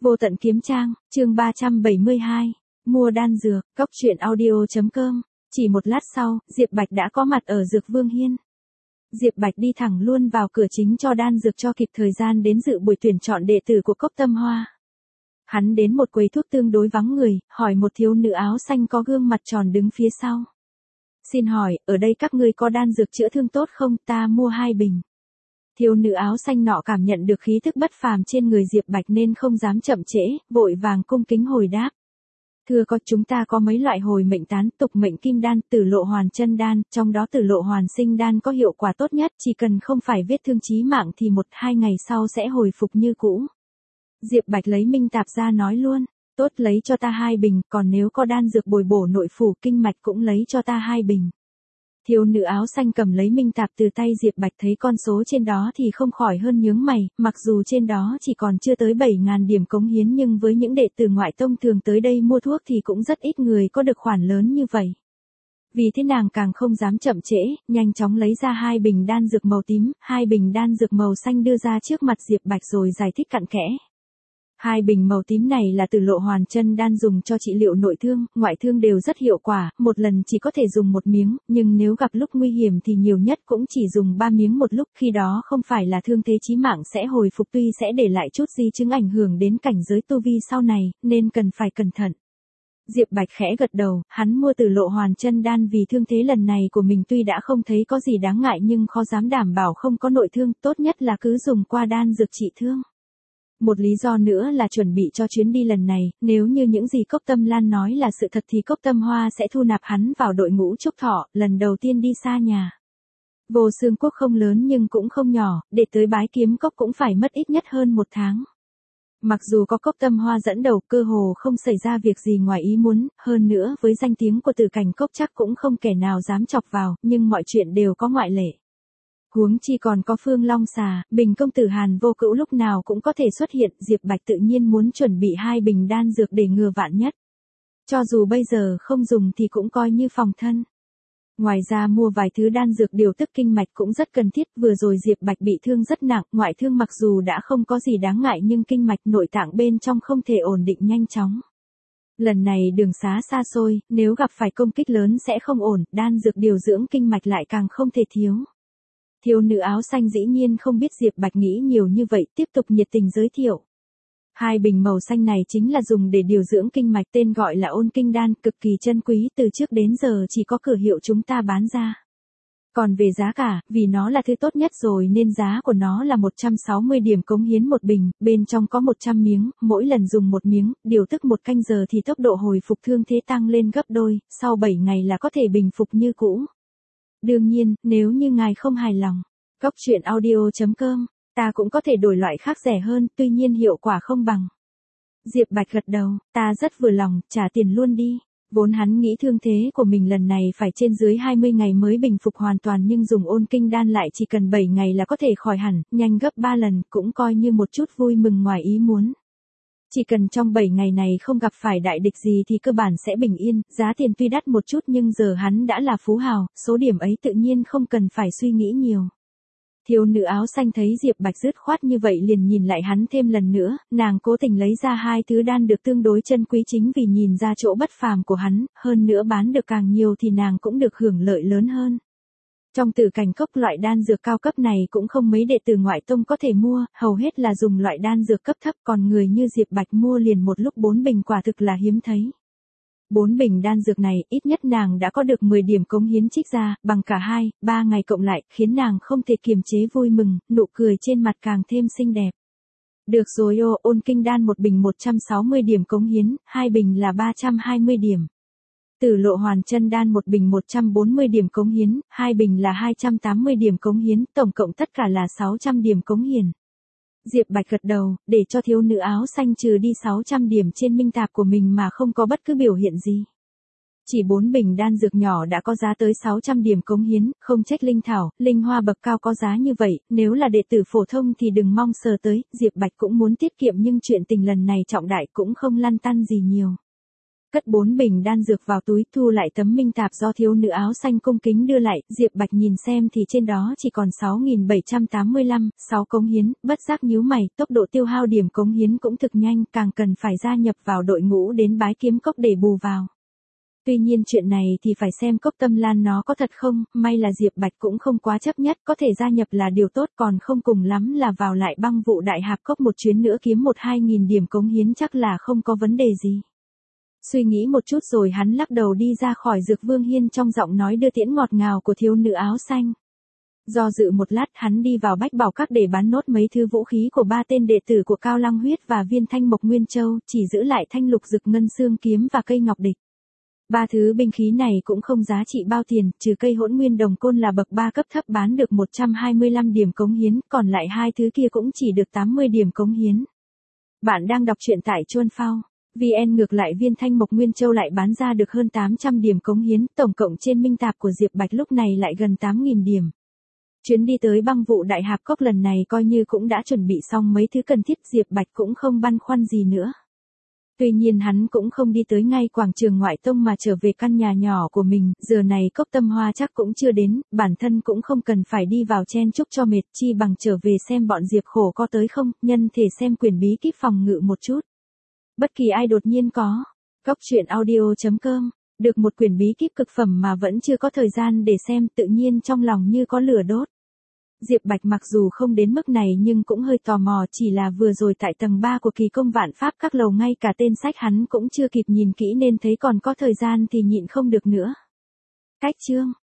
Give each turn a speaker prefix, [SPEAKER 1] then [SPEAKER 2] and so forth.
[SPEAKER 1] Vô tận kiếm trang, chương 372. Mua đan dược, Cốc truyện audio.com. Chỉ một lát sau, Diệp Bạch đã có mặt ở Dược Vương Hiên. Diệp Bạch đi thẳng luôn vào cửa chính cho đan dược cho kịp thời gian đến dự buổi tuyển chọn đệ tử của Cốc Tâm Hoa. Hắn đến một quầy thuốc tương đối vắng người, hỏi một thiếu nữ áo xanh có gương mặt tròn đứng phía sau. Xin hỏi, ở đây các ngươi có đan dược chữa thương tốt không, ta mua 2 bình. Thiếu nữ áo xanh nọ cảm nhận được khí thức bất phàm trên người Diệp Bạch nên không dám chậm trễ, vội vàng cung kính hồi đáp. Thưa có, chúng ta có mấy loại hồi mệnh tán, tục mệnh kim đan, tử lộ hoàn chân đan, trong đó tử lộ hoàn sinh đan có hiệu quả tốt nhất, chỉ cần không phải vết thương chí mạng thì 1-2 ngày sau sẽ hồi phục như cũ. Diệp Bạch lấy minh tạp ra nói luôn, tốt, lấy cho ta 2 bình, còn nếu có đan dược bồi bổ nội phủ kinh mạch cũng lấy cho ta 2 bình. Thiếu nữ áo xanh cầm lấy minh tạp từ tay Diệp Bạch, thấy con số trên đó thì không khỏi hơn nhướng mày, mặc dù trên đó chỉ còn chưa tới 7.000 điểm cống hiến nhưng với những đệ tử ngoại tông thường tới đây mua thuốc thì cũng rất ít người có được khoản lớn như vậy. Vì thế nàng càng không dám chậm trễ, nhanh chóng lấy ra 2 bình đan dược màu tím, 2 bình đan dược màu xanh đưa ra trước mặt Diệp Bạch rồi giải thích cặn kẽ. 2 bình màu tím này là tử lộ hoàn chân đan, dùng cho trị liệu nội thương, ngoại thương đều rất hiệu quả, một lần chỉ có thể dùng 1 miếng, nhưng nếu gặp lúc nguy hiểm thì nhiều nhất cũng chỉ dùng 3 miếng một lúc, khi đó không phải là thương thế chí mạng sẽ hồi phục, tuy sẽ để lại chút di chứng ảnh hưởng đến cảnh giới tu vi sau này, nên cần phải cẩn thận. Diệp Bạch khẽ gật đầu, hắn mua tử lộ hoàn chân đan vì thương thế lần này của mình tuy đã không thấy có gì đáng ngại nhưng khó dám đảm bảo không có nội thương, tốt nhất là cứ dùng qua đan dược trị thương. Một lý do nữa là chuẩn bị cho chuyến đi lần này, nếu như những gì Cốc Tâm Lan nói là sự thật thì Cốc Tâm Hoa sẽ thu nạp hắn vào đội ngũ trúc thọ, lần đầu tiên đi xa nhà. Vô Xương Quốc không lớn nhưng cũng không nhỏ, để tới Bái Kiếm Cốc cũng phải mất ít nhất hơn 1 tháng. Mặc dù có Cốc Tâm Hoa dẫn đầu, cơ hồ không xảy ra việc gì ngoài ý muốn, hơn nữa với danh tiếng của Tử Cảnh Cốc chắc cũng không kẻ nào dám chọc vào, nhưng mọi chuyện đều có ngoại lệ. Huống chi còn có Phương Long Xà, Bình công tử Hàn Vô Cữu lúc nào cũng có thể xuất hiện, Diệp Bạch tự nhiên muốn chuẩn bị 2 bình đan dược để ngừa vạn nhất. Cho dù bây giờ không dùng thì cũng coi như phòng thân. Ngoài ra mua vài thứ đan dược điều tức kinh mạch cũng rất cần thiết, vừa rồi Diệp Bạch bị thương rất nặng, ngoại thương mặc dù đã không có gì đáng ngại nhưng kinh mạch nội tạng bên trong không thể ổn định nhanh chóng. Lần này đường xá xa xôi, nếu gặp phải công kích lớn sẽ không ổn, đan dược điều dưỡng kinh mạch lại càng không thể thiếu. Thiếu nữ áo xanh dĩ nhiên không biết Diệp Bạch nghĩ nhiều như vậy, tiếp tục nhiệt tình giới thiệu. 2 bình màu xanh này chính là dùng để điều dưỡng kinh mạch, tên gọi là Ôn Kinh Đan, cực kỳ chân quý, từ trước đến giờ chỉ có cửa hiệu chúng ta bán ra. Còn về giá cả, vì nó là thứ tốt nhất rồi nên giá của nó là 160 điểm cống hiến 1 bình, bên trong có 100 miếng, mỗi lần dùng 1 miếng, điều tức 1 canh giờ thì tốc độ hồi phục thương thế tăng lên gấp đôi, sau 7 ngày là có thể bình phục như cũ. Đương nhiên, nếu như ngài không hài lòng, Cốc truyện audio.com, ta cũng có thể đổi loại khác rẻ hơn, tuy nhiên hiệu quả không bằng. Diệp Bạch gật đầu, ta rất vừa lòng, trả tiền luôn đi. Vốn hắn nghĩ thương thế của mình lần này phải trên dưới 20 ngày mới bình phục hoàn toàn nhưng dùng Ôn Kinh Đan lại chỉ cần 7 ngày là có thể khỏi hẳn, nhanh gấp 3 lần, cũng coi như một chút vui mừng ngoài ý muốn. Chỉ cần trong 7 ngày này không gặp phải đại địch gì thì cơ bản sẽ bình yên, giá tiền tuy đắt một chút nhưng giờ hắn đã là phú hào, số điểm ấy tự nhiên không cần phải suy nghĩ nhiều. Thiếu nữ áo xanh thấy Diệp Bạch dứt khoát như vậy liền nhìn lại hắn thêm lần nữa, nàng cố tình lấy ra 2 thứ đan được tương đối chân quý chính vì nhìn ra chỗ bất phàm của hắn, hơn nữa bán được càng nhiều thì nàng cũng được hưởng lợi lớn hơn. Trong Tử Cảnh Cốc loại đan dược cao cấp này cũng không mấy đệ tử ngoại tông có thể mua, hầu hết là dùng loại đan dược cấp thấp, còn người như Diệp Bạch mua liền một lúc 4 bình quả thực là hiếm thấy. 4 bình đan dược này, ít nhất nàng đã có được 10 điểm cống hiến trích ra, bằng cả 2-3 ngày cộng lại, khiến nàng không thể kiềm chế vui mừng, nụ cười trên mặt càng thêm xinh đẹp. Được rồi ô, Ôn Kinh Đan 1 bình 160 điểm cống hiến, 2 bình là 320 điểm. Tử lộ hoàn chân đan 1 bình 140 điểm cống hiến, 2 bình là 280 điểm cống hiến, tổng cộng tất cả là 600 điểm cống hiến. Diệp Bạch gật đầu, để cho thiếu nữ áo xanh trừ đi 600 điểm trên minh tạp của mình mà không có bất cứ biểu hiện gì. Chỉ 4 bình đan dược nhỏ đã có giá tới 600 điểm cống hiến, không trách linh thảo, linh hoa bậc cao có giá như vậy, nếu là đệ tử phổ thông thì đừng mong sờ tới, Diệp Bạch cũng muốn tiết kiệm nhưng chuyện tình lần này trọng đại cũng không lăn tăn gì nhiều. Cất 4 bình đan dược vào túi, thu lại tấm minh tạp do thiếu nữ áo xanh cung kính đưa lại, Diệp Bạch nhìn xem thì trên đó chỉ còn 6.785, 6 cống hiến, bất giác nhíu mày, tốc độ tiêu hao điểm cống hiến cũng thực nhanh, càng cần phải gia nhập vào đội ngũ đến bái kiếm cốc để bù vào. Tuy nhiên chuyện này thì phải xem cốc tâm lan nó có thật không, may là Diệp Bạch cũng không quá chấp nhất, có thể gia nhập là điều tốt, còn không cùng lắm là vào lại băng vụ đại hạp cốc một chuyến nữa kiếm 1-2 nghìn điểm cống hiến chắc là không có vấn đề gì. Suy nghĩ một chút rồi hắn lắc đầu đi ra khỏi Dược Vương Hiên, trong giọng nói đưa tiễn ngọt ngào của thiếu nữ áo xanh. Do dự một lát hắn đi vào Bách Bảo Các để bán nốt mấy thứ vũ khí của 3 tên đệ tử của Cao Lăng Huyết và viên thanh mộc nguyên châu, chỉ giữ lại thanh lục dực ngân xương kiếm và cây ngọc địch. 3 thứ binh khí này cũng không giá trị bao tiền, trừ cây hỗn nguyên đồng côn là bậc 3 cấp thấp bán được 125 điểm cống hiến, còn lại hai thứ kia cũng chỉ được 80 điểm cống hiến. Bạn đang đọc truyện tại Chuan Phao. VN ngược lại viên thanh mộc nguyên châu lại bán ra được hơn 800 điểm cống hiến, tổng cộng trên minh tạp của Diệp Bạch lúc này lại gần 8.000 điểm. Chuyến đi tới băng vụ đại hạp cốc lần này coi như cũng đã chuẩn bị xong mấy thứ cần thiết, Diệp Bạch cũng không băn khoăn gì nữa. Tuy nhiên hắn cũng không đi tới ngay quảng trường ngoại tông mà trở về căn nhà nhỏ của mình, giờ này cốc tâm hoa chắc cũng chưa đến, bản thân cũng không cần phải đi vào chen chúc cho mệt, chi bằng trở về xem bọn Diệp Khổ có tới không, nhân thể xem quyển bí kíp phòng ngự một chút. Bất kỳ ai đột nhiên có. Cốc truyện audio.com, được một quyển bí kíp cực phẩm mà vẫn chưa có thời gian để xem, tự nhiên trong lòng như có lửa đốt. Diệp Bạch mặc dù không đến mức này nhưng cũng hơi tò mò, chỉ là vừa rồi tại tầng 3 của kỳ công vạn pháp các lầu ngay cả tên sách hắn cũng chưa kịp nhìn kỹ nên thấy còn có thời gian thì nhịn không được nữa. Cách chương